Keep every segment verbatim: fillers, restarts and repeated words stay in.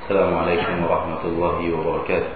السلام عليكم ورحمة الله وبركاته.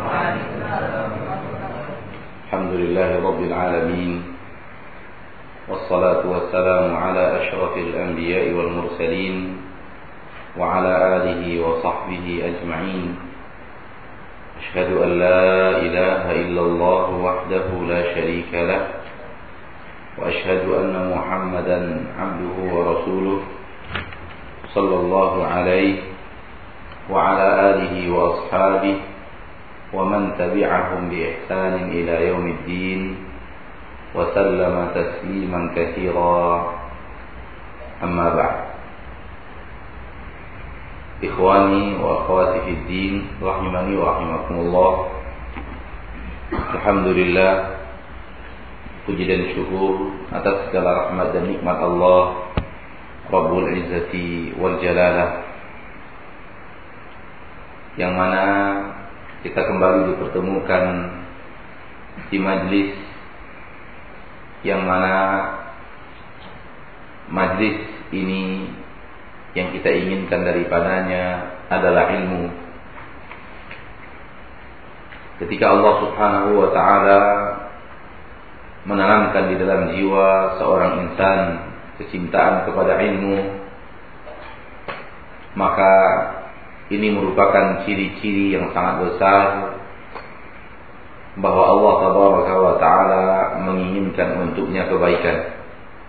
الحمد لله رب العالمين، والصلاة والسلام على أشرف الأنبياء والمرسلين وعلى آله وصحبه أجمعين. أشهد أن لا إله إلا الله وحده لا شريك له، وأشهد أن محمدا عبده ورسوله صلى الله عليه وعلى آله وأصحابه ومن تبعهم بإحسان إلى يوم الدين وسلم تسليما كثيرا. أما بعد، إخواني وأخواتي في الدين رحمني ورحمكم الله. Alhamdulillah, puji dan syukur atas segala rahmat dan nikmat Allah Rabbul Izzati wal Jalalah, yang mana kita kembali dipertemukan di majlis yang mana majlis ini yang kita inginkan daripadanya adalah ilmu. Ketika Allah Subhanahu wa ta'ala menanamkan di dalam jiwa seorang insan kecintaan kepada ilmu, maka ini merupakan ciri-ciri yang sangat besar bahwa Allah Tabaraka wa ta'ala menginginkan untuknya kebaikan.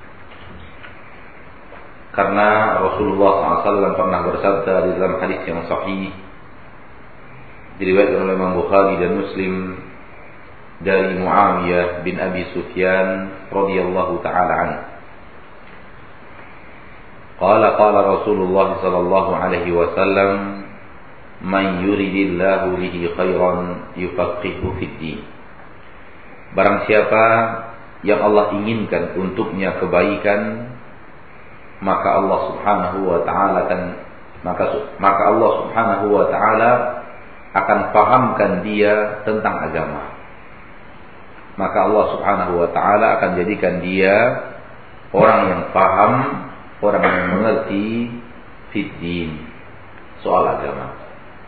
Karena Rasulullah shallallahu alaihi wasallam pernah bersabda di dalam hadis yang sahih, diriwayatkan oleh Imam Bukhari dan Muslim, dari Muawiyah bin Abi Sufyan radhiyallahu ta'ala anhu. Qala qala Rasulullah sallallahu alaihi wasallam, man yuridillahu bihi khairan yufaqihu fid din. Barang siapa yang Allah inginkan untuknya kebaikan, maka Allah Subhanahu wa ta'ala akan maka maka Allah Subhanahu wa ta'ala akan pahamkan dia tentang agama. Maka Allah Subhanahu wa ta'ala akan jadikan dia orang yang paham, orang yang mengerti fiddin, soal agama.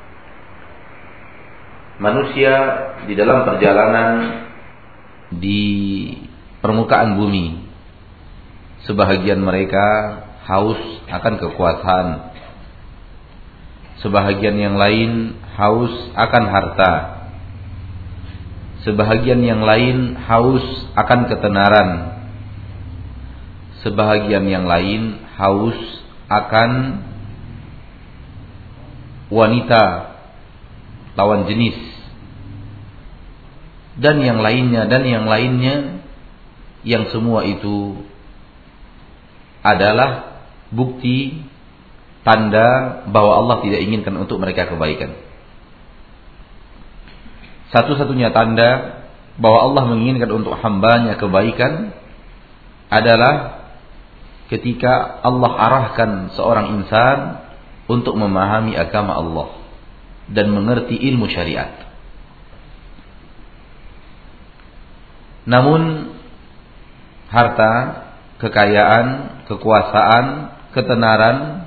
Manusia di dalam perjalanan di permukaan bumi, sebahagian mereka haus akan kekuasaan, sebahagian yang lain haus akan harta, sebahagian yang lain haus akan ketenaran, sebahagian yang lain haus akan wanita lawan jenis, dan yang lainnya dan yang lainnya, yang semua itu adalah bukti tanda bahwa Allah tidak inginkan untuk mereka kebaikan. Satu-satunya tanda bahwa Allah menginginkan untuk hambanya kebaikan adalah ketika Allah arahkan seorang insan untuk memahami agama Allah dan mengerti ilmu syariat. Namun harta, kekayaan, kekuasaan, ketenaran,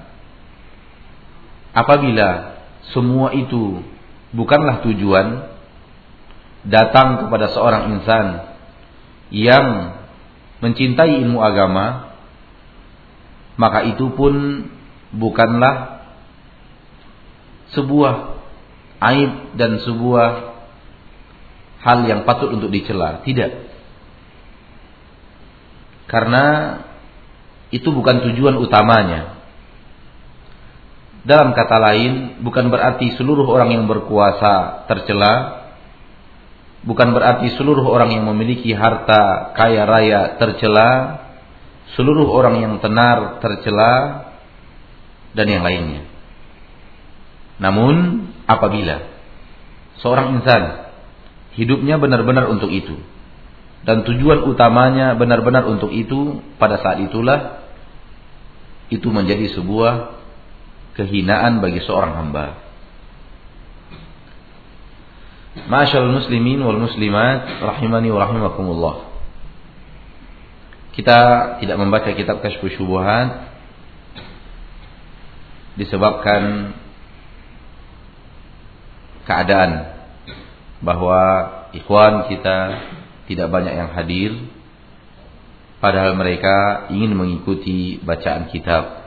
apabila semua itu bukanlah tujuan datang kepada seorang insan yang mencintai ilmu agama, maka itu pun bukanlah sebuah aib dan sebuah hal yang patut untuk dicela. Tidak. Karena itu bukan tujuan utamanya. Dalam kata lain, bukan berarti seluruh orang yang berkuasa tercela, bukan berarti seluruh orang yang memiliki harta kaya raya tercela, seluruh orang yang tenar tercela, dan yang lainnya. Namun apabila seorang insan hidupnya benar-benar untuk itu, dan tujuan utamanya benar-benar untuk itu, pada saat itulah itu menjadi sebuah kehinaan bagi seorang hamba. Ma'asyiral muslimin wal muslimat rahimani wa rahimakumullah. Kita tidak membaca kitab Kasyfus Syubuhat disebabkan keadaan bahwa ikhwan kita tidak banyak yang hadir, padahal mereka ingin mengikuti bacaan kitab.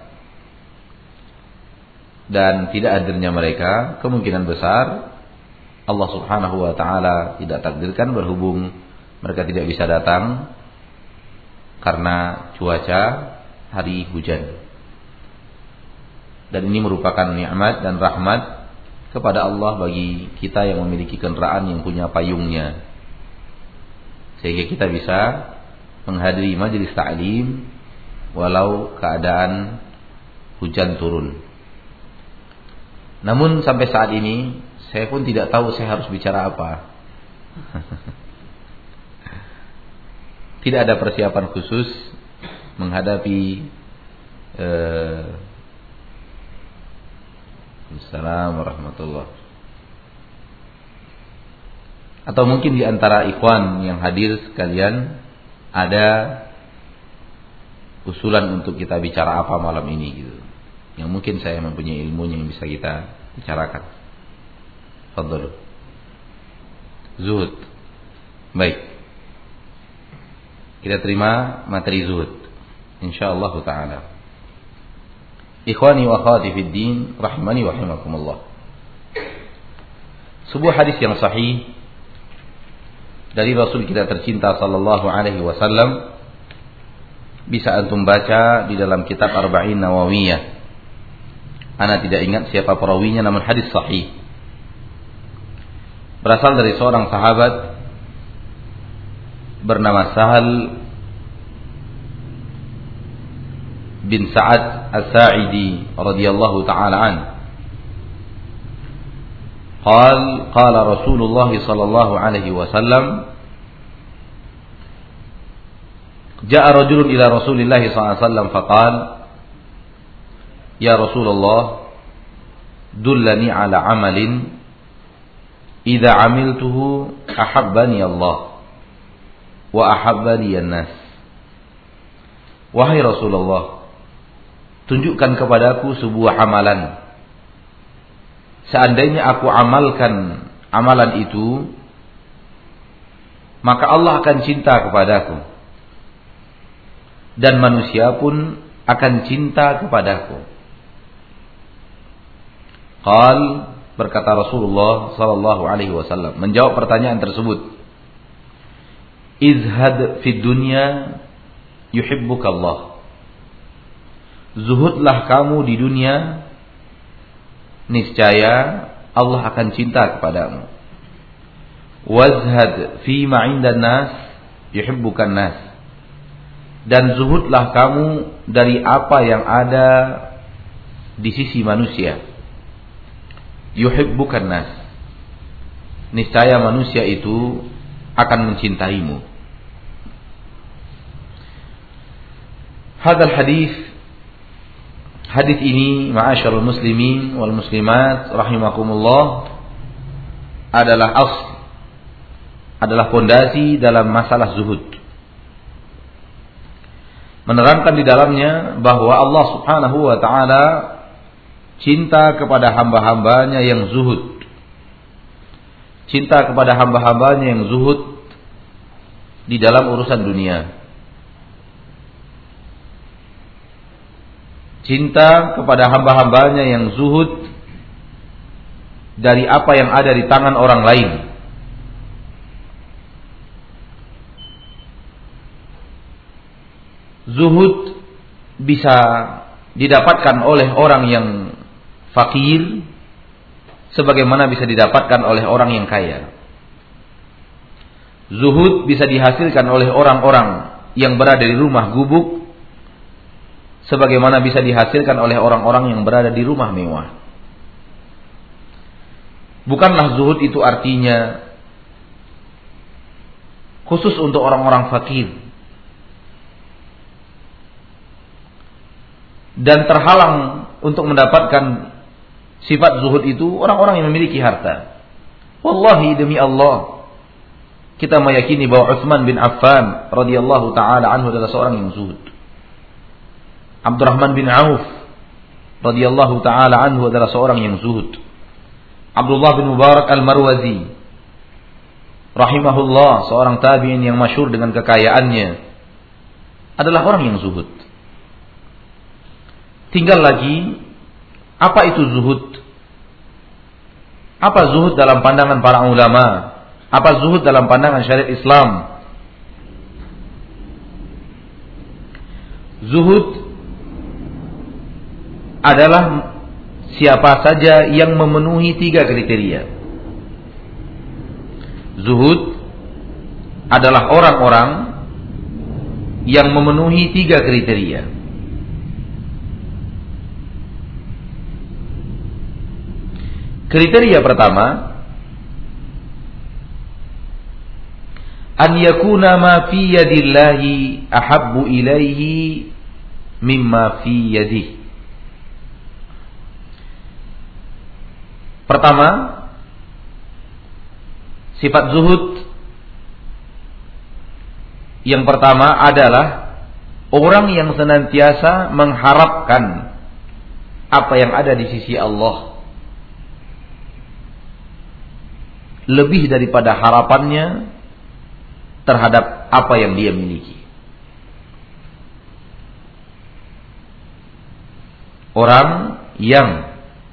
Dan tidak hadirnya mereka kemungkinan besar Allah subhanahu wa ta'ala tidak takdirkan, berhubung mereka tidak bisa datang karena cuaca hari hujan. Dan ini merupakan nikmat dan rahmat kepada Allah bagi kita yang memiliki kendaraan yang punya payungnya, sehingga kita bisa menghadiri majelis ta'lim walau keadaan hujan turun. Namun sampai saat ini saya pun tidak tahu saya harus bicara apa. Tidak ada persiapan khusus menghadapi eh, Assalamualaikum warahmatullahi. Atau mungkin di antara ikhwan yang hadir sekalian ada usulan untuk kita bicara apa malam ini gitu, yang mungkin saya mempunyai ilmunya yang bisa kita bicarakan. Fadhal. Zuhud. Baik. Kita terima materi zuhud insyaallah taala. Ikhwani wa akhwati fid din, rahimani wa rahimakumullah. Sebuah hadis yang sahih dari Rasul kita tercinta sallallahu alaihi wasallam bisa antum baca di dalam kitab Arba'in Nawawiyah. Ana tidak ingat siapa perawinya, namun hadis sahih. Berasal dari seorang sahabat bernama Sahal bin Sa'ad As-Sa'idi radhiyallahu ta'ala an. قال قال رسول الله صلى الله عليه وسلم جاء رجل إلى رسول الله صلى الله عليه وسلم فقال يا رسول الله دلني على عمل إذا عملته أحبني الله وأحبني الناس. Wahai Rasulullah, tunjukkan kepadaku sebuah amalan. Seandainya aku amalkan amalan itu, maka Allah akan cinta kepadaku, dan manusia pun akan cinta kepadaku. Qal, berkata Rasulullah sallallahu alaihi wasallam menjawab pertanyaan tersebut, izhad fid dunya yuhibbukallah. Zuhudlah kamu di dunia, niscaya Allah akan cinta kepadamu. Wazhad fi ma 'indan nas yuhibbukan nas. Dan zuhudlah kamu dari apa yang ada di sisi manusia. Yuhibbukan nas. Niscaya manusia itu akan mencintaimu. Hadal hadis, hadis ini ma'asyarul muslimin wal muslimat rahimakumullah, adalah asl, adalah fondasi dalam masalah zuhud. Menerangkan di dalamnya bahwa Allah subhanahu wa ta'ala cinta kepada hamba-hambanya yang zuhud. Cinta kepada hamba-hambanya yang zuhud di dalam urusan dunia. Cinta kepada hamba-hambanya yang zuhud dari apa yang ada di tangan orang lain. Zuhud bisa didapatkan oleh orang yang fakir, sebagaimana bisa didapatkan oleh orang yang kaya. Zuhud bisa dihasilkan oleh orang-orang yang berada di rumah gubuk, sebagaimana bisa dihasilkan oleh orang-orang yang berada di rumah mewah. Bukanlah zuhud itu artinya khusus untuk orang-orang fakir dan terhalang untuk mendapatkan sifat zuhud itu orang-orang yang memiliki harta. Wallahi, demi Allah, kita meyakini bahwa Utsman bin Affan radhiyallahu taala anhu adalah seorang yang zuhud. Abdurrahman bin Auf radhiyallahu taala anhu adalah seorang yang zuhud. Abdullah bin Mubarak Al-Marwazi rahimahullah, seorang tabi'in yang masyhur dengan kekayaannya, adalah orang yang zuhud. Tinggal lagi, apa itu zuhud? Apa zuhud dalam pandangan para ulama? Apa zuhud dalam pandangan syariat Islam? Zuhud adalah siapa saja yang memenuhi tiga kriteria. Zuhud adalah orang-orang yang memenuhi tiga kriteria. Kriteria pertama, an yakuna ma fi yadillahi ahabbu ilaihi mimma fi yadihi. Pertama, sifat zuhud yang pertama adalah orang yang senantiasa mengharapkan apa yang ada di sisi Allah lebih daripada harapannya terhadap apa yang dia miliki. Orang yang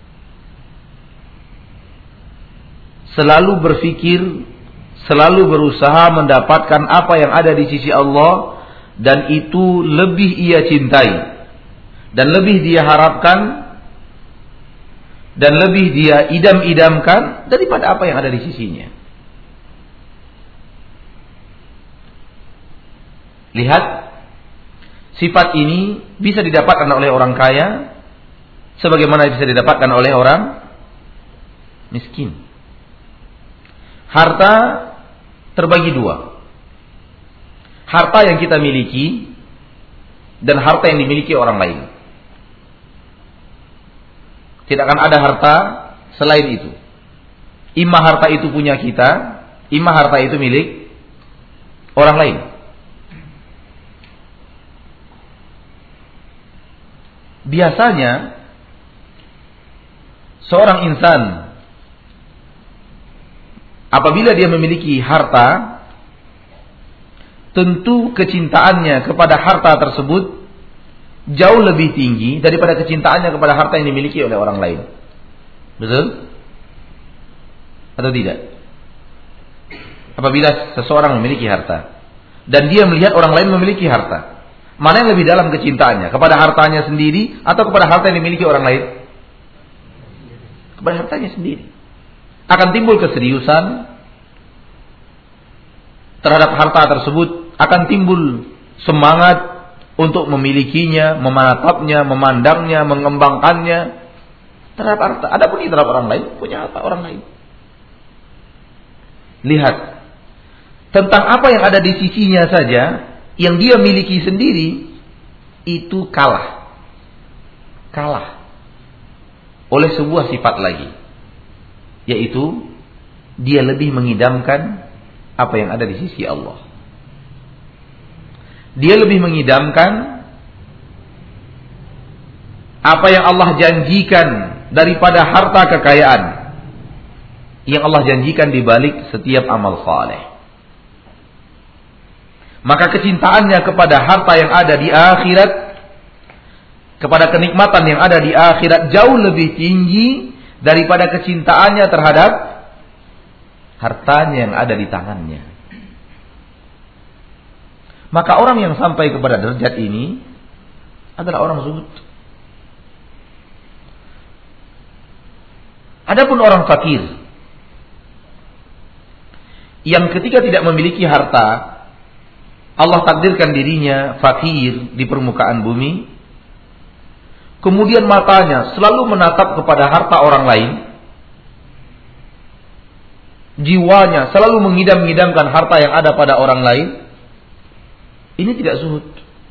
selalu berpikir, selalu berusaha mendapatkan apa yang ada di sisi Allah, dan itu lebih ia cintai dan lebih dia harapkan dan lebih dia idam-idamkan daripada apa yang ada di sisinya. Lihat, sifat ini bisa didapatkan oleh orang kaya sebagaimana bisa didapatkan oleh orang miskin. Harta terbagi dua. Harta yang kita miliki dan harta yang dimiliki orang lain. Tidak akan ada harta selain itu. Imma harta itu punya kita, imma harta itu milik orang lain. Biasanya seorang insan apabila dia memiliki harta, tentu kecintaannya kepada harta tersebut jauh lebih tinggi daripada kecintaannya kepada harta yang dimiliki oleh orang lain. Betul? Atau tidak? Apabila seseorang memiliki harta dan dia melihat orang lain memiliki harta, mana yang lebih dalam kecintaannya? Kepada hartanya sendiri atau kepada harta yang dimiliki orang lain? Kepada hartanya sendiri. Akan timbul keseriusan terhadap harta tersebut, akan timbul semangat untuk memilikinya, memanatapnya, memandangnya, mengembangkannya terhadap harta. Adapun terhadap orang lain, punya harta orang lain. Lihat, tentang apa yang ada di sisinya saja, yang dia miliki sendiri, itu kalah. Kalah oleh sebuah sifat lagi, yaitu dia lebih mengidamkan apa yang ada di sisi Allah. Dia lebih mengidamkan apa yang Allah janjikan daripada harta kekayaan yang Allah janjikan di balik setiap amal saleh. Maka kecintaannya kepada harta yang ada di akhirat, kepada kenikmatan yang ada di akhirat jauh lebih tinggi daripada kecintaannya terhadap hartanya yang ada di tangannya. Maka orang yang sampai kepada derajat ini adalah orang zuhud. Adapun orang fakir yang ketika tidak memiliki harta, Allah takdirkan dirinya fakir di permukaan bumi, kemudian matanya selalu menatap kepada harta orang lain, jiwanya selalu mengidam-idamkan harta yang ada pada orang lain, ini tidak zuhud.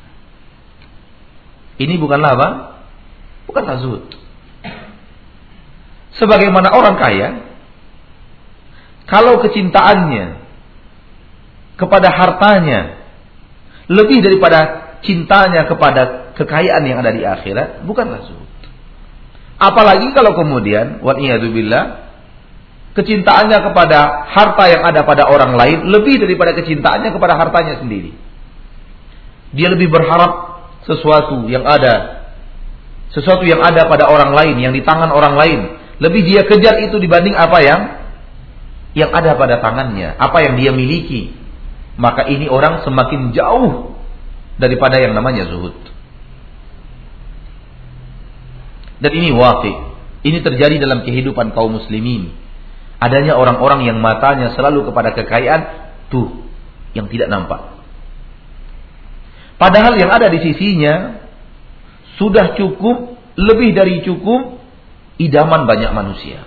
Ini bukanlah apa? Bukanlah zuhud. Sebagaimana orang kaya, kalau kecintaannya kepada hartanya lebih daripada cintanya kepada kekayaan yang ada di akhirat, bukanlah zuhud. Apalagi kalau kemudian, wa'iyadzubillah, kecintaannya kepada harta yang ada pada orang lain lebih daripada kecintaannya kepada hartanya sendiri. Dia lebih berharap sesuatu yang ada, sesuatu yang ada pada orang lain, yang di tangan orang lain, lebih dia kejar itu dibanding apa yang yang ada pada tangannya, apa yang dia miliki. Maka ini orang semakin jauh daripada yang namanya zuhud. Dan ini waqi', ini terjadi dalam kehidupan kaum muslimin. Adanya orang-orang yang matanya selalu kepada kekayaan, tuh yang tidak nampak. Padahal yang ada di sisinya sudah cukup, lebih dari cukup, idaman banyak manusia.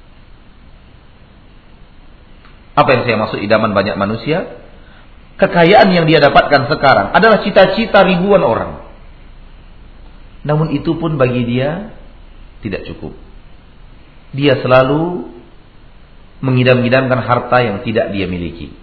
Apa yang saya maksud idaman banyak manusia? Kekayaan yang dia dapatkan sekarang adalah cita-cita ribuan orang. Namun itu pun bagi dia tidak cukup. Dia selalu mengidam-idamkan harta yang tidak dia miliki.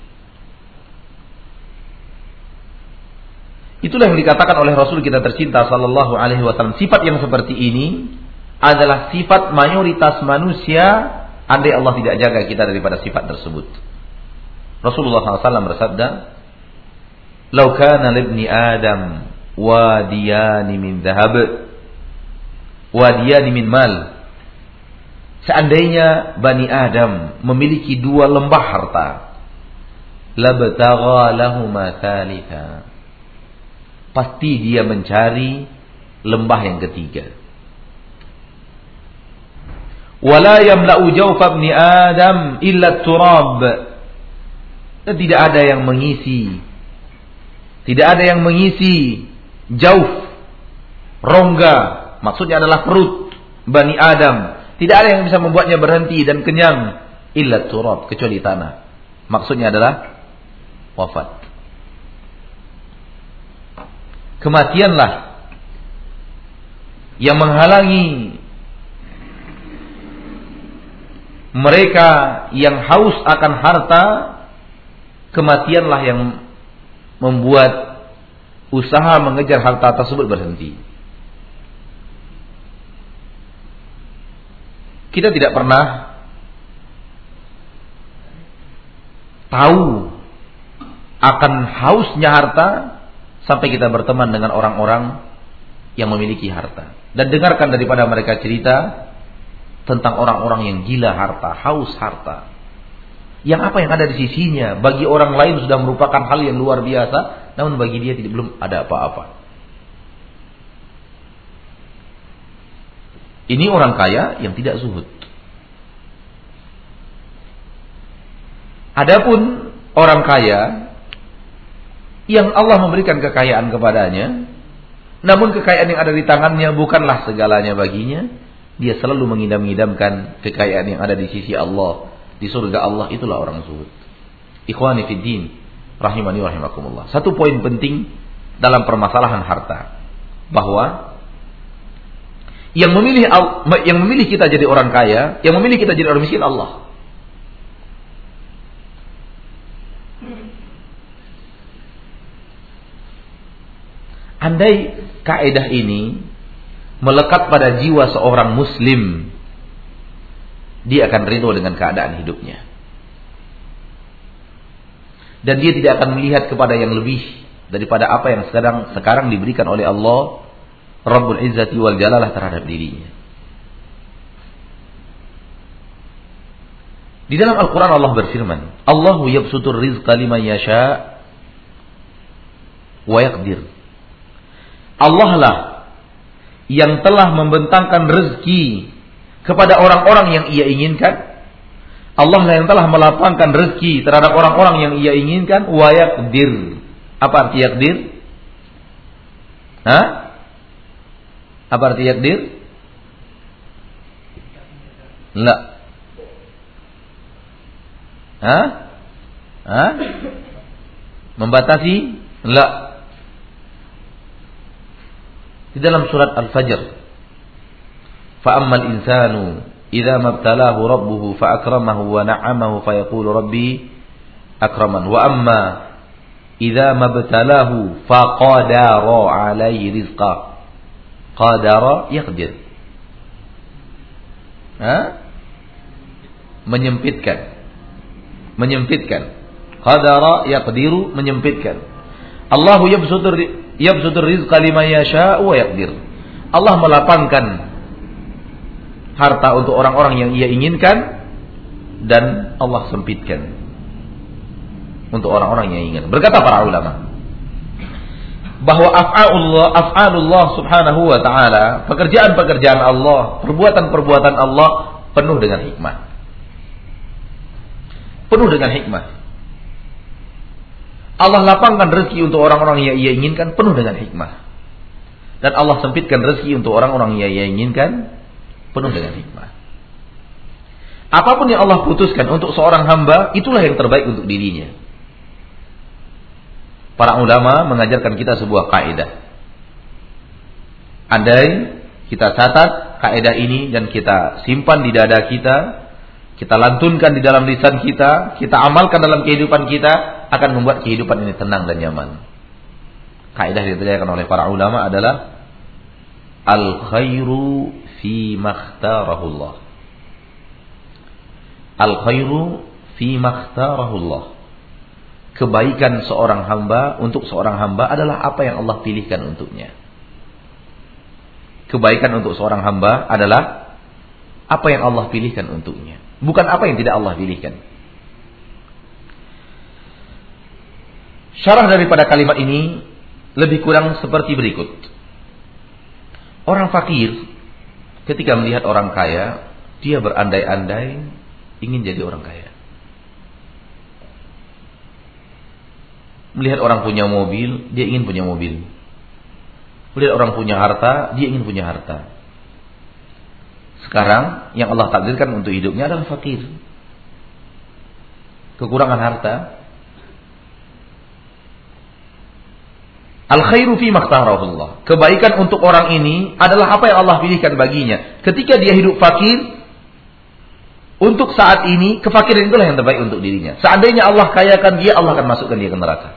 Itulah yang dikatakan oleh Rasul kita tercinta sallallahu alaihi wasallam. Sifat yang seperti ini adalah sifat mayoritas manusia, andai Allah tidak jaga kita daripada sifat tersebut. Rasulullah sallallahu alaihi wasallam bersabda, "Lau kana libni Adam wadiyani min dhahab, wadiyani min mal." Seandainya Bani Adam memiliki dua lembah harta, labtagha lahuma thalitha, pasti dia mencari lembah yang ketiga. Wala yamla'u jawfa ibni Adam illa turab, dan tidak ada yang mengisi, tidak ada yang mengisi jauf, rongga, maksudnya adalah perut Bani Adam. Tidak ada yang bisa membuatnya berhenti dan kenyang illa turab, kecuali tanah. Maksudnya adalah wafat. Kematianlah yang menghalangi mereka yang haus akan harta. Kematianlah yang membuat usaha mengejar harta tersebut berhenti. Kita tidak pernah tahu akan hausnya harta sampai kita berteman dengan orang-orang yang memiliki harta. Dan dengarkan daripada mereka cerita tentang orang-orang yang gila harta, haus harta. Yang apa yang ada di sisinya bagi orang lain sudah merupakan hal yang luar biasa, namun bagi dia tidak, belum ada apa-apa. Ini orang kaya yang tidak zuhud. Adapun orang kaya yang Allah memberikan kekayaan kepadanya, namun kekayaan yang ada di tangannya bukanlah segalanya baginya, dia selalu mengidam-idamkan kekayaan yang ada di sisi Allah, di surga Allah. Itulah orang zuhud. Ikhwani fid din, rahimani wa rahimakumullah. Satu poin penting dalam permasalahan harta, bahwa yang memilih yang memilih kita jadi orang kaya, yang memilih kita jadi orang miskin Allah. Andai kaidah ini melekat pada jiwa seorang muslim, dia akan ridho dengan keadaan hidupnya. Dan dia tidak akan melihat kepada yang lebih daripada apa yang sekarang sekarang diberikan oleh Allah Rabbul Izzati wal Jalalah terhadap dirinya. Di dalam Al-Quran Allah berfirman, Allahu yabsutur rizqa liman yasha wa yaqdir. Allah lah yang telah membentangkan rezeki kepada orang-orang yang ia inginkan. Allah lah yang telah melapangkan rezeki terhadap orang-orang yang ia inginkan. Wa yaqdir. Apa arti yaqdir? Hah? Apa arti yaqdir? La. Hah? Hah? Membatasi? La. Di dalam surat Al-Fajr, fa'ammal insanu idza mabtalahu rabbuhu fa'akramahu wa na'amahu fayaqulu rabbi akraman wa amma idza mabtalahu faqadara 'alaihi rizqa qadara yaqdir. Ha? menyempitkan. Menyempitkan. Qadara yaqdiru, menyempitkan. Allahu yabsutur yabsutur rizqa liman yasha'u wa yaqdir. Allah melapangkan harta untuk orang-orang yang ia inginkan dan Allah sempitkan untuk orang-orang yang inginkan. Berkata para ulama bahwa af'alullah af'alullah subhanahu wa ta'ala, pekerjaan-pekerjaan Allah, perbuatan-perbuatan Allah penuh dengan hikmah. Penuh dengan hikmah. Allah lapangkan rezeki untuk orang-orang yang ia inginkan penuh dengan hikmah. Dan Allah sempitkan rezeki untuk orang-orang yang ia inginkan penuh dengan hikmah. Apapun yang Allah putuskan untuk seorang hamba, itulah yang terbaik untuk dirinya. Para ulama mengajarkan kita sebuah kaidah. Andai kita catat kaidah ini dan kita simpan di dada kita, kita lantunkan di dalam lisan kita, kita amalkan dalam kehidupan kita, akan membuat kehidupan ini tenang dan nyaman. Kaidah yang diajarkan oleh para ulama adalah al-khairu fi makhtarahullah. Al-khairu fi makhtarahullah. Kebaikan seorang hamba untuk seorang hamba adalah apa yang Allah pilihkan untuknya. Kebaikan untuk seorang hamba adalah apa yang Allah pilihkan untuknya, bukan apa yang tidak Allah pilihkan. Syarah daripada kalimat ini lebih kurang seperti berikut. Orang fakir ketika melihat orang kaya, dia berandai-andai ingin jadi orang kaya. Melihat orang punya mobil, dia ingin punya mobil. Melihat orang punya harta, dia ingin punya harta. Sekarang yang Allah takdirkan untuk hidupnya adalah fakir, kekurangan harta. Al-khairu fi makhtarahullah. Kebaikan untuk orang ini adalah apa yang Allah pilihkan baginya. Ketika dia hidup fakir, untuk saat ini, kefakiran itulah yang terbaik untuk dirinya. Seandainya Allah kayakan dia, Allah akan masukkan dia ke neraka.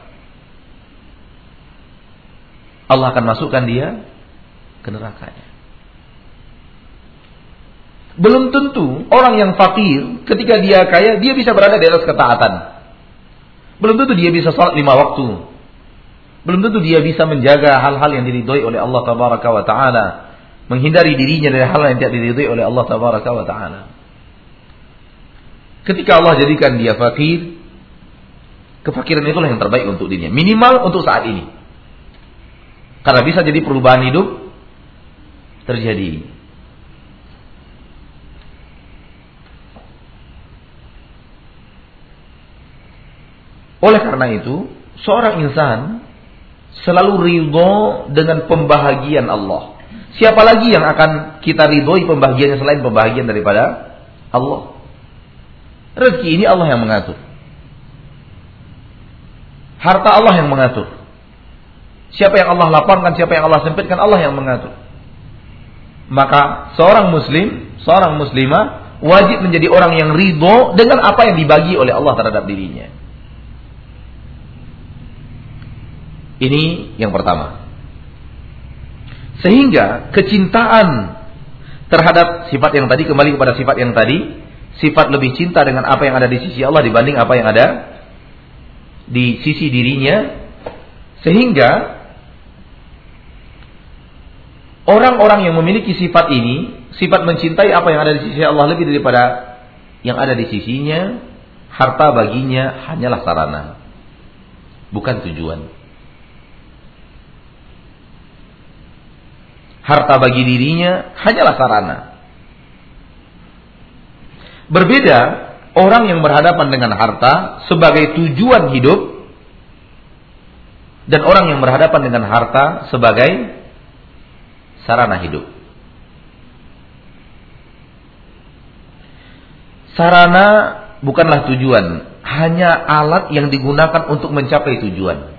Allah akan masukkan dia ke nerakanya. Belum tentu orang yang fakir, ketika dia kaya, dia bisa berada di atas ketaatan. Belum tentu dia bisa salat lima waktu. Belum tentu dia bisa menjaga hal-hal yang diridhoi oleh Allah Tabaraka wa Ta'ala, menghindari dirinya dari hal yang tidak diridhoi oleh Allah Tabaraka wa Ta'ala. Ketika Allah jadikan dia fakir, kefakiran itulah yang terbaik untuk dirinya, minimal untuk saat ini. Karena bisa jadi perubahan hidup terjadi. Oleh karena itu, seorang insan selalu ridho dengan pembahagian Allah. Siapa lagi yang akan kita ridhoi pembahagiannya selain pembahagian daripada Allah? Rezeki ini Allah yang mengatur. Harta Allah yang mengatur. Siapa yang Allah lapangkan, siapa yang Allah sempitkan, Allah yang mengatur. Maka seorang muslim, seorang muslimah wajib menjadi orang yang ridho dengan apa yang dibagi oleh Allah terhadap dirinya. Ini yang pertama. Sehingga kecintaan terhadap sifat yang tadi, kembali kepada sifat yang tadi, sifat lebih cinta dengan apa yang ada di sisi Allah dibanding apa yang ada di sisi dirinya. Sehingga orang-orang yang memiliki sifat ini, sifat mencintai apa yang ada di sisi Allah lebih daripada yang ada di sisinya, harta baginya hanyalah sarana, bukan tujuan. Harta bagi dirinya hanyalah sarana. Berbeda orang yang berhadapan dengan harta sebagai tujuan hidup dan orang yang berhadapan dengan harta sebagai sarana hidup. Sarana bukanlah tujuan, hanya alat yang digunakan untuk mencapai tujuan.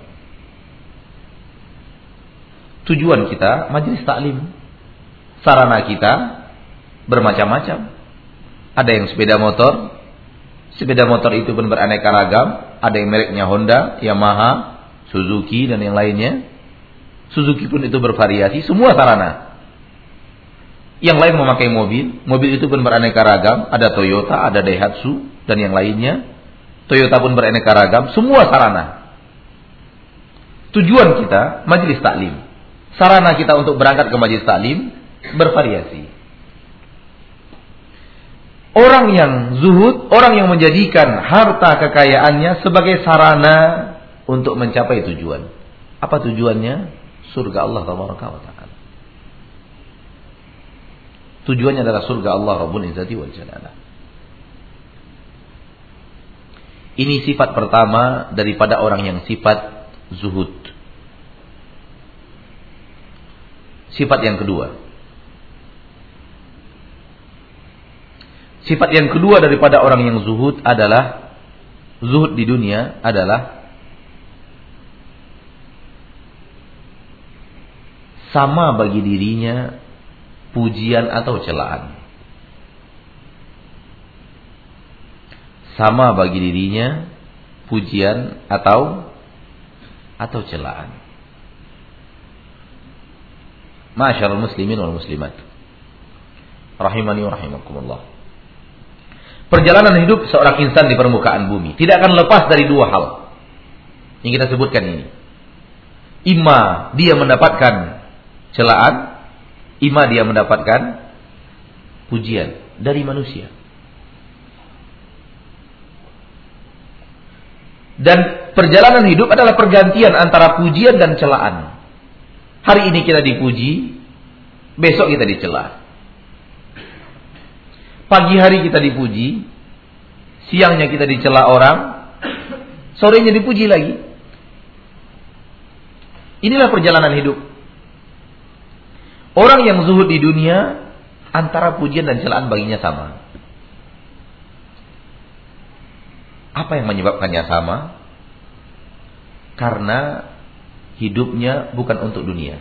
Tujuan kita majelis taklim. Sarana kita bermacam-macam. Ada yang sepeda motor. Sepeda motor itu pun beraneka ragam. Ada yang mereknya Honda, Yamaha, Suzuki dan yang lainnya. Suzuki pun itu bervariasi. Semua sarana. Yang lain memakai mobil, mobil itu pun beraneka ragam, ada Toyota, ada Daihatsu dan yang lainnya. Toyota pun beraneka ragam, semua sarana. Tujuan kita majelis taklim. Sarana kita untuk berangkat ke majelis taklim bervariasi. Orang yang zuhud, orang yang menjadikan harta kekayaannya sebagai sarana untuk mencapai tujuan. Apa tujuannya? Surga Allah Tabaraka wa Ta'ala. Tujuannya adalah surga Allah Rabbul Izzati wal Jalalah. Ini sifat pertama daripada orang yang sifat zuhud. Sifat yang kedua. Sifat yang kedua daripada orang yang zuhud adalah, zuhud di dunia adalah sama bagi dirinya pujian atau celaan. Sama bagi dirinya pujian atau atau celaan. Ma'asyiral muslimin wal muslimat, rahimani wa rahimakumullah. Perjalanan hidup seorang insan di permukaan bumi tidak akan lepas dari dua hal yang kita sebutkan ini. Ima dia mendapatkan celaan, ima dia mendapatkan pujian dari manusia. Dan perjalanan hidup adalah pergantian antara pujian dan celaan. Hari ini kita dipuji, besok kita dicela. Pagi hari kita dipuji, siangnya kita dicela orang, sorenya dipuji lagi. Inilah perjalanan hidup. Orang yang zuhud di dunia, antara pujian dan celaan baginya sama. Apa yang menyebabkannya sama? Karena hidupnya bukan untuk dunia.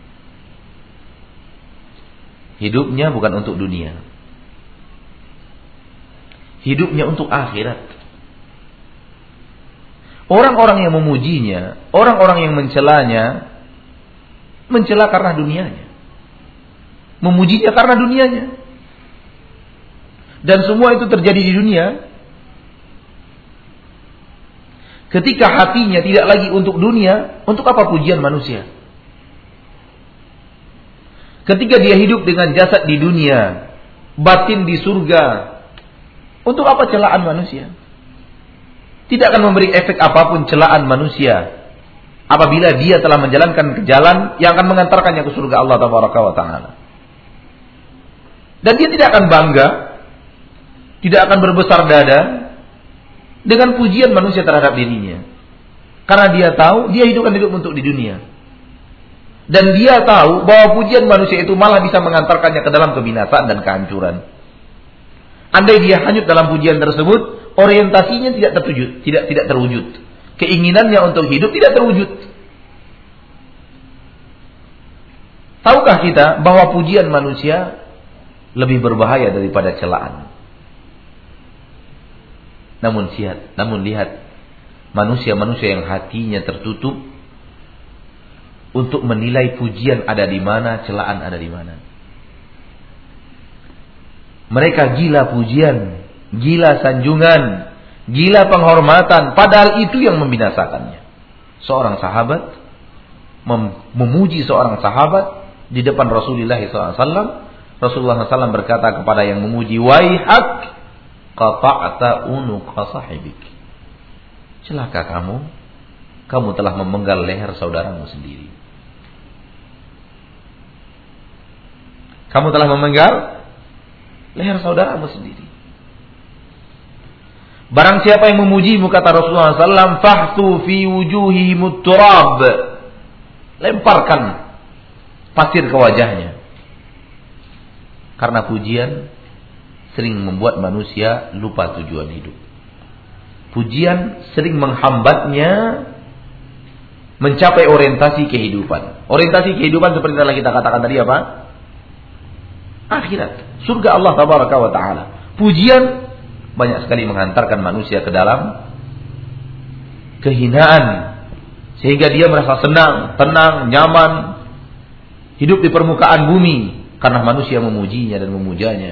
Hidupnya bukan untuk dunia. Hidupnya untuk akhirat. Orang-orang yang memujinya, orang-orang yang mencelanya, mencela karena dunianya. Memujinya karena dunianya. Dan semua itu terjadi di dunia. Ketika hatinya tidak lagi untuk dunia, untuk apa pujian manusia? Ketika dia hidup dengan jasad di dunia, batin di surga, untuk apa celaan manusia? Tidak akan memberi efek apapun celaan manusia apabila dia telah menjalankan ke jalan yang akan mengantarkannya ke surga Allah Tabaraka wa Ta'ala. Dan dia tidak akan bangga, tidak akan berbesar dada dengan pujian manusia terhadap dirinya. Karena dia tahu dia hidupkan hidup untuk di dunia. Dan dia tahu bahwa pujian manusia itu malah bisa mengantarkannya ke dalam kebinasaan dan kehancuran. Andai dia hanyut dalam pujian tersebut, orientasinya tidak terwujud, tidak tidak terwujud. Keinginannya untuk hidup tidak terwujud. Tahukah kita bahwa pujian manusia lebih berbahaya daripada celaan? Namun lihat, namun lihat manusia-manusia yang hatinya tertutup untuk menilai pujian ada di mana, celaan ada di mana. Mereka gila pujian, gila sanjungan, gila penghormatan, padahal itu yang membinasakannya. Seorang sahabat mem- memuji seorang sahabat di depan Rasulullah shallallahu alaihi wasallam. Rasulullah shallallahu alaihi wasallam berkata kepada yang memuji, "Waihak, qata'ta unuqa sahibik." Celaka kamu, kamu telah memenggal leher saudaramu sendiri. Kamu telah memenggal leher saudaramu sendiri. Barang siapa yang memujimu, kata Rasulullah shallallahu alaihi wasallam, fahtu fi wujuhihimut turab. Lemparkan pasir ke wajahnya. Karena pujian sering membuat manusia lupa tujuan hidup. Pujian sering menghambatnya mencapai orientasi kehidupan. Orientasi kehidupan seperti telah kita katakan tadi apa? Akhirat, surga Allah Tabaraka wa Ta'ala. Pujian banyak sekali menghantarkan manusia ke dalam kehinaan, sehingga dia merasa senang, tenang, nyaman hidup di permukaan bumi. karena manusia memujinya dan memujanya.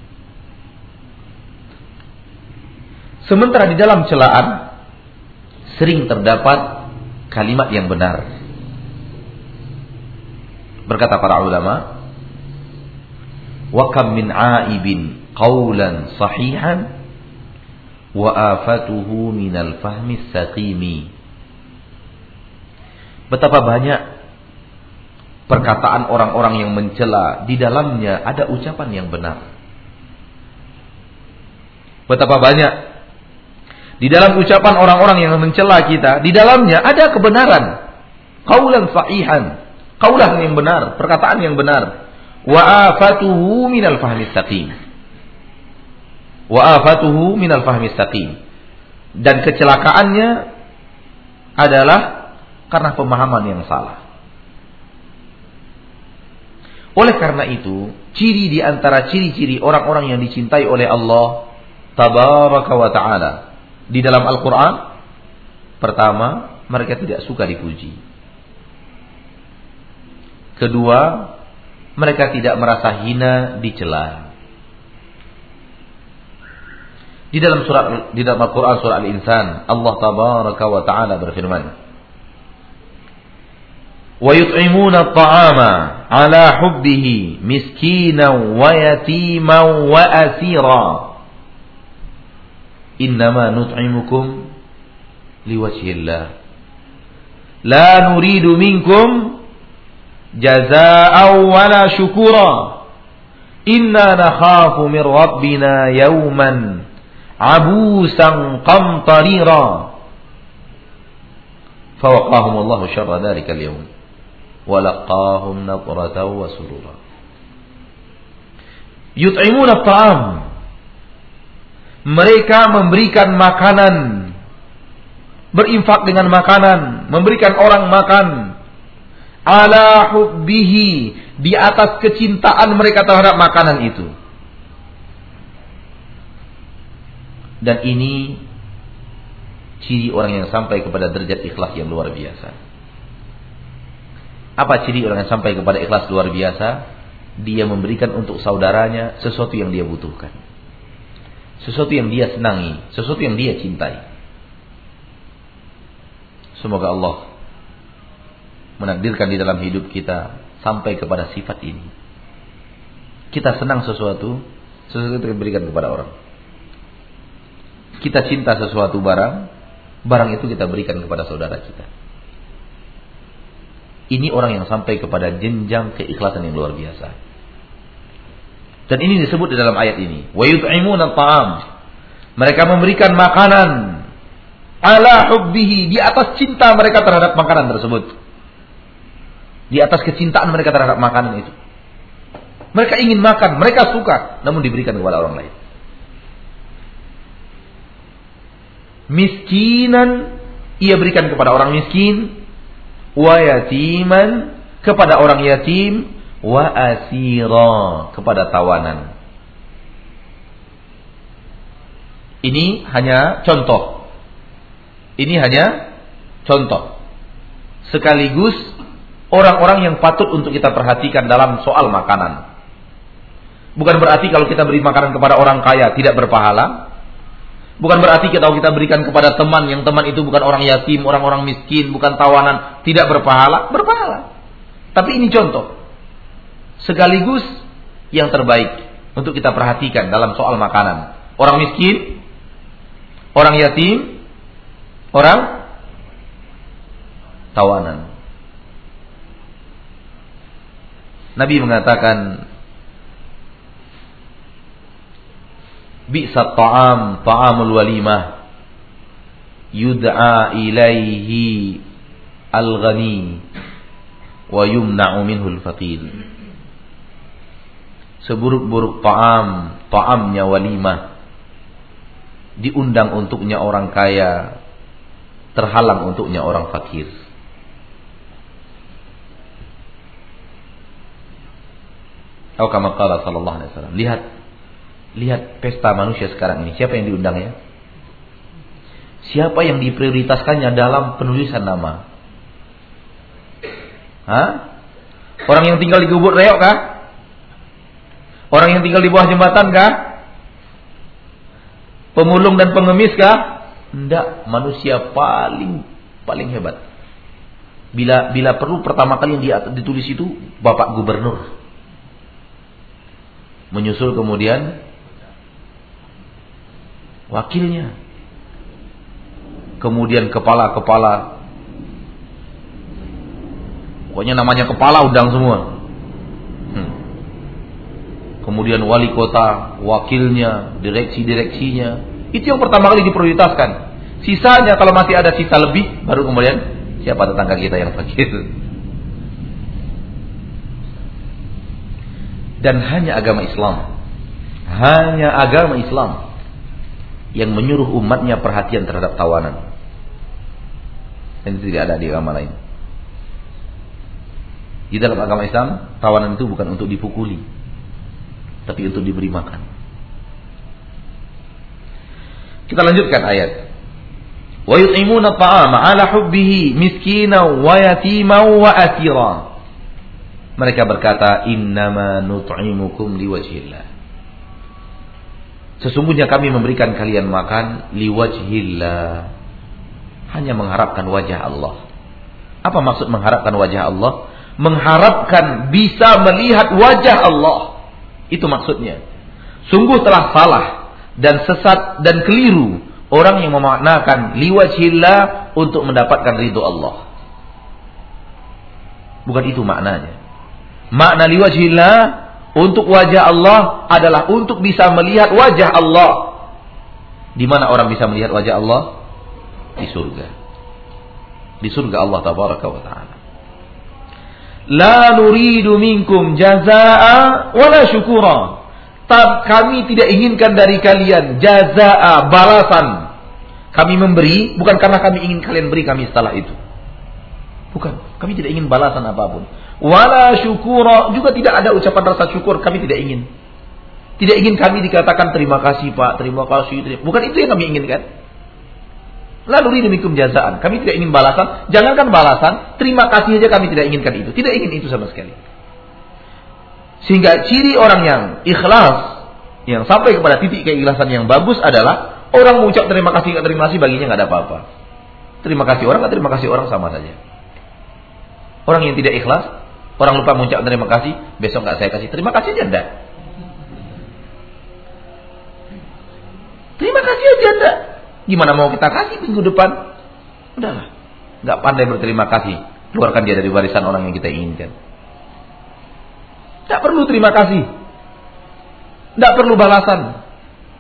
Sementara di dalam celaan sering terdapat kalimat yang benar. Berkata para ulama, wa kam min aibin qawlan sahihan wa afatuhu minal fahmi saqimi. Betapa banyak perkataan orang-orang yang mencela, di dalamnya ada ucapan yang benar. Betapa banyak di dalam ucapan orang-orang yang mencela kita, di dalamnya ada kebenaran. Qaulan sahihan, qaulan yang benar, perkataan yang benar. Wa afatuhu minal fahmi saqim. Wa afatuhu minal fahmi saqim. Dan kecelakaannya adalah karena pemahaman yang salah. Oleh karena itu, ciri di antara ciri-ciri orang-orang yang dicintai oleh Allah Tabaraka wa Ta'ala di dalam Al-Quran, pertama, mereka tidak suka dipuji. Kedua, mereka tidak merasa hina dicela. Di dalam surat di dalam Al-Quran surah Al-Insan, Allah Tabaraka wa Ta'ala berfirman, wa yut'imuna at-ta'ama ala hubbihi miskinan wa yatiman wa asira innama nut'imukum liwajhillah la nuridu minkum jazaa'an wala syukura inna nakhafu min rabbina yawman abusan qamtarira fawaqahum Allahu syarra dzalikal yawm walaqahum nadratan wa surura. Yut'imuna at-ta'am, mereka memberikan makanan, berinfak dengan makanan, memberikan orang makan, ala hubbihi, di atas kecintaan mereka terhadap makanan itu. Dan ini ciri orang yang sampai kepada derajat ikhlas yang luar biasa. Apa ciri orang yang sampai kepada ikhlas luar biasa? Dia memberikan untuk saudaranya sesuatu yang dia butuhkan, sesuatu yang dia senangi, sesuatu yang dia cintai. Semoga Allah menakdirkan di dalam hidup kita sampai kepada sifat ini. Kita senang sesuatu, sesuatu yang diberikan kepada orang. Kita cinta sesuatu barang, barang itu kita berikan kepada saudara kita. Ini orang yang sampai kepada jenjang keikhlasan yang luar biasa. Dan ini disebut di dalam ayat ini. Wa yut'imuna at-ta'am. Mereka memberikan makanan ala hubbihi, di atas cinta mereka terhadap makanan tersebut. Di atas kecintaan mereka terhadap makanan itu. Mereka ingin makan, mereka suka, namun diberikan kepada orang lain. Miskinan, ia berikan kepada orang miskin. Wa yatiman, kepada orang yatim. Wa asira, kepada tawanan. Ini hanya contoh. Ini hanya contoh. Sekaligus orang-orang yang patut untuk kita perhatikan dalam soal makanan. Bukan berarti kalau kita beri makanan kepada orang kaya tidak berpahala. Bukan berarti kalau kita berikan kepada teman, yang teman itu bukan orang yatim, orang-orang miskin, bukan tawanan, tidak berpahala. Berpahala. Tapi ini contoh. Sekaligus yang terbaik untuk kita perhatikan dalam soal makanan. Orang miskin, orang yatim, orang tawanan. Nabi mengatakan, bi'sat ta'am ta'amul walimah yud'a ilaihi al-ghani wa yumna'u minhu al-faqir. Seburuk-buruk ta'am, ta'amnya walimah, diundang untuknya orang kaya, terhalang untuknya orang fakir. Atau kama qala sallallahu alaihi wasallam. Lihat Lihat pesta manusia sekarang ini. Siapa yang diundang ya? Siapa yang diprioritaskannya dalam penulisan nama? Hah? Orang yang tinggal di gubuk reok kah? Orang yang tinggal di bawah jembatan kah? Pemulung dan pengemis kah? Tidak, manusia paling paling hebat. Bila bila perlu pertama kali yang di, ditulis itu Bapak Gubernur. Menyusul kemudian wakilnya. Kemudian kepala-kepala. Pokoknya namanya kepala udang semua. Hmm. Kemudian wali kota, wakilnya, direksi-direksinya. Itu yang pertama kali diprioritaskan. Sisanya kalau masih ada sisa lebih, baru kemudian siapa tetangga kita yang fakir. Dan hanya agama Islam, hanya agama Islam yang menyuruh umatnya perhatian terhadap tawanan. Dan itu tidak ada di agama lain. Di dalam agama Islam, tawanan itu bukan untuk dipukuli, tapi untuk diberi makan. Kita lanjutkan ayat. Wa yut'imuna at'ama 'ala hubbihi miskinan wa yatiman wa asira. Mereka berkata, innama nut'imukum liwajhillah. Sesungguhnya kami memberikan kalian makan liwajhillah, hanya mengharapkan wajah Allah. Apa maksud mengharapkan wajah Allah? Mengharapkan bisa melihat wajah Allah. Itu maksudnya. Sungguh telah salah dan sesat dan keliru orang yang memaknakan liwajhillah untuk mendapatkan ridho Allah. Bukan itu maknanya. Makna liwajhillah untuk wajah Allah adalah untuk bisa melihat wajah Allah. Di mana orang bisa melihat wajah Allah? Di surga. Di surga Allah tabaraka wa ta'ala. La nuridu minkum jazaa'a wala syukura. Kami tidak inginkan dari kalian jazaa'a, balasan. Kami memberi bukan karena kami ingin kalian beri kami setelah itu. Bukan, kami tidak ingin balasan apapun. Wala syukura, juga tidak ada ucapan rasa syukur, kami tidak ingin. Tidak ingin kami dikatakan terima kasih Pak, terima kasih, terima. Bukan itu yang kami inginkan. Lalu nuridu minkum jazaan, kami tidak ingin balasan. Jangankan balasan, terima kasih saja kami tidak inginkan itu. Tidak ingin itu sama sekali. Sehingga ciri orang yang ikhlas, yang sampai kepada titik keikhlasan yang bagus adalah orang mengucap terima kasih, enggak terima kasih, baginya enggak ada apa-apa. Terima kasih orang, enggak terima kasih orang sama saja. Orang yang tidak ikhlas, orang lupa mengucap terima kasih, besok enggak saya kasih terima kasih aja enggak. Terima kasih aja enggak. Gimana mau kita kasih minggu depan? Udahlah. Enggak pandai berterima kasih, keluarkan dia dari barisan orang yang kita inginkan. Enggak perlu terima kasih. Enggak perlu balasan.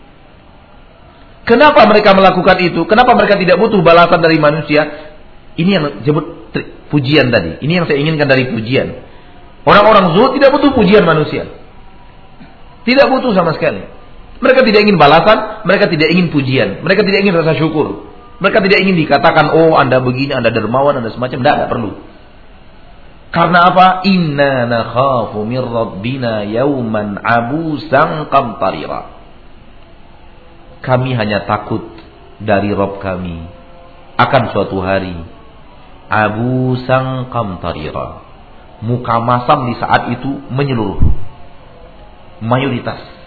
Kenapa mereka melakukan itu? Kenapa mereka tidak butuh balasan dari manusia? Ini yang disebut pujian tadi. Ini yang saya inginkan dari pujian. Orang-orang zuhud tidak butuh pujian manusia. Tidak butuh sama sekali. Mereka tidak ingin balasan, mereka tidak ingin pujian, mereka tidak ingin rasa syukur. Mereka tidak ingin dikatakan, oh Anda begini, Anda dermawan, Anda semacam. Tidak, tidak perlu. Karena apa? Inna nakhafu min rabbina yawman abusan qamtarira. Kami hanya takut dari Rabb kami akan suatu hari abusan qamtarira. Muka masam di saat itu menyeluruh. Mayoritas.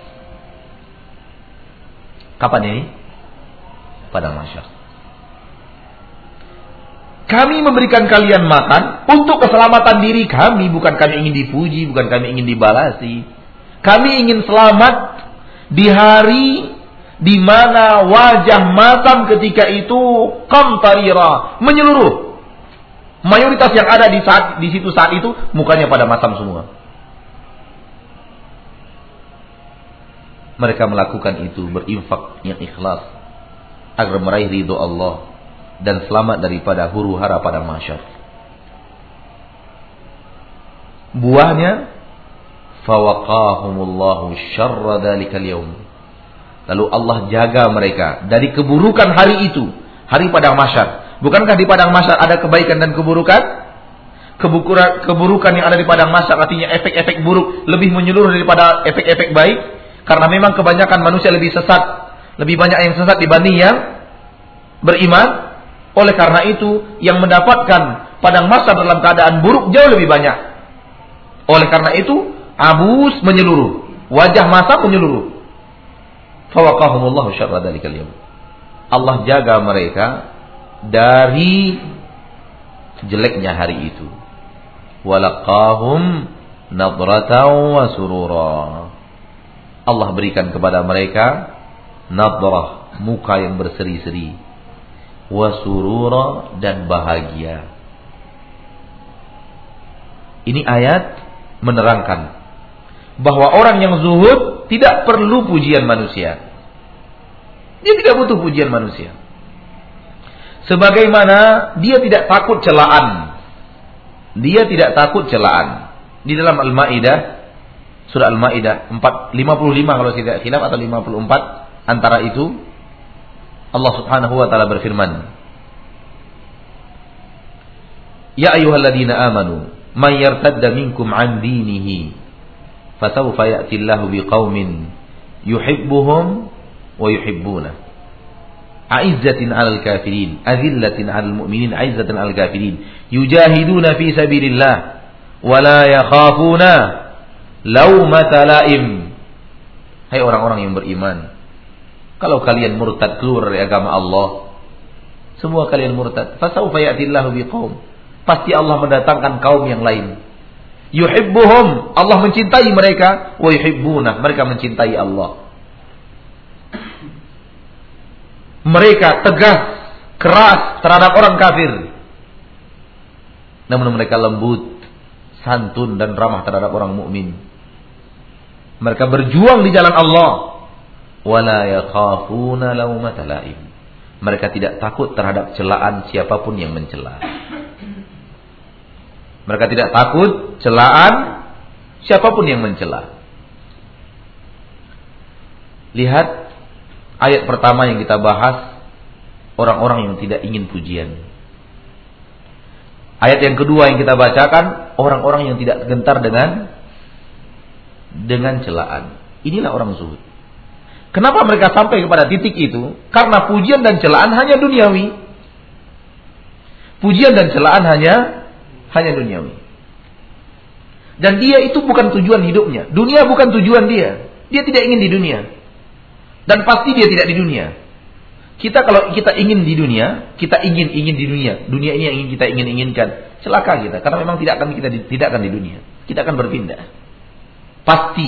Kapan ini? Padang mahsyar. Kami memberikan kalian makan untuk keselamatan diri kami. Bukan kami ingin dipuji, bukan kami ingin dibalasi. Kami ingin selamat di hari di mana wajah masam ketika itu qamtarira, menyeluruh. Mayoritas yang ada di saat di situ saat itu mukanya pada masam semua. Mereka melakukan itu berinfak yang ikhlas agar meraih ridho Allah dan selamat daripada huru hara pada mahsyar. Buahnya fawaqahumullahu syarra dzalikal yaum. Lalu Allah jaga mereka dari keburukan hari itu, hari padang mahsyar. Bukankah di padang mahsyar ada kebaikan dan keburukan? Keburukan, keburukan yang ada di padang mahsyar artinya efek-efek buruk lebih menyeluruh daripada efek-efek baik. Karena memang kebanyakan manusia lebih sesat, lebih banyak yang sesat dibanding yang beriman. Oleh karena itu, yang mendapatkan padang mahsyar dalam keadaan buruk jauh lebih banyak. Oleh karena itu, abus menyeluruh. Wajah masa menyeluruh. Fawaqahumullahu syarra dzalikal yaum. Allah jaga mereka dari jeleknya hari itu. Walaqahum nadratan wa surura. Allah berikan kepada mereka nadrah, muka yang berseri-seri, wa surura, dan bahagia. Ini ayat menerangkan bahwa orang yang zuhud tidak perlu pujian manusia. Dia tidak butuh pujian manusia. Sebagaimana dia tidak takut celaan. Dia tidak takut celaan. Di dalam Al-Maidah, surah Al-Maidah lima puluh lima kalau tidak khilaf, atau lima puluh empat, antara itu Allah Subhanahu wa taala berfirman, Ya ayyuhalladzina amanu may yartadda minkum an dinihi fasawfa ya'ti Allahu biqaumin yuhibbuhum wa yuhibbuna a'izzatin 'alal kafirin azillatin 'alal mu'minin 'izzatin 'alal kafirin yujahiduna fi sabilillah wa la yakhafuna laumata laim. Hai orang-orang yang beriman, kalau kalian murtad keluar dari agama Allah, semua kalian murtad, fasawfa ya'ti Allahu biqaum, pasti Allah mendatangkan kaum yang lain. Yuhibbuhum, Allah mencintai mereka, wa yuhibbuna, mereka mencintai Allah. Mereka tegas, keras terhadap orang kafir, namun mereka lembut, santun, dan ramah terhadap orang mukmin. Mereka berjuang di jalan Allah. Wala yakhafuna laumata laim, mereka tidak takut terhadap celaan siapapun yang mencela. Mereka tidak takut celaan siapapun yang mencela. Lihat ayat pertama yang kita bahas, orang-orang yang tidak ingin pujian. Ayat yang kedua yang kita bacakan, orang-orang yang tidak gentar dengan dengan celaan. Inilah orang zuhud. Kenapa mereka sampai kepada titik itu? Karena pujian dan celaan hanya duniawi. Pujian dan celaan hanya hanya duniawi. Dan dia itu bukan tujuan hidupnya. Dunia bukan tujuan dia. Dia tidak ingin di dunia. Dan pasti dia tidak di dunia. Kita kalau kita ingin di dunia, kita ingin ingin di dunia. Dunia ini yang ingin kita ingin inginkan. Celaka kita, karena memang tidak akan kita tidak akan di dunia. Kita akan berpindah. Pasti.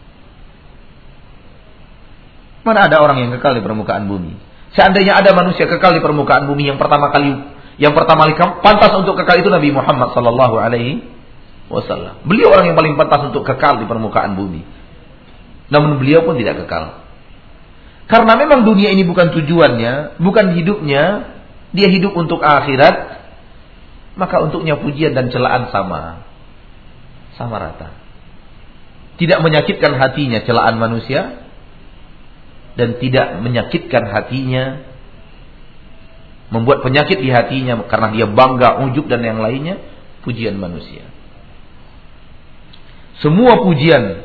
Mana ada orang yang kekal di permukaan bumi? Seandainya ada manusia kekal di permukaan bumi, yang pertama kali yang pertama kali pantas untuk kekal itu Nabi Muhammad sallallahu alaihi wasallam. Beliau orang yang paling pantas untuk kekal di permukaan bumi. Namun beliau pun tidak kekal. Karena memang dunia ini bukan tujuannya, bukan hidupnya, dia hidup untuk akhirat, maka untuknya pujian dan celaan sama. Sama rata. Tidak menyakitkan hatinya celaan manusia, dan tidak menyakitkan hatinya, membuat penyakit di hatinya karena dia bangga, ujub, dan yang lainnya, pujian manusia. Semua pujian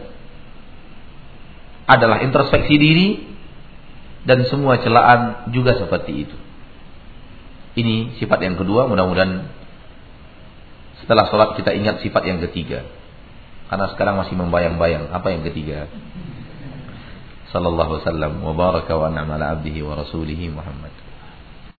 adalah introspeksi diri, dan semua celaan juga seperti itu. Ini sifat yang kedua. Mudah-mudahan setelah sholat kita ingat sifat yang ketiga, karena sekarang masih membayang-bayang apa yang ketiga. Sallallahu alaihi wasallam wa baraka wa an'ama ala abdihi wa rasulihi Muhammad.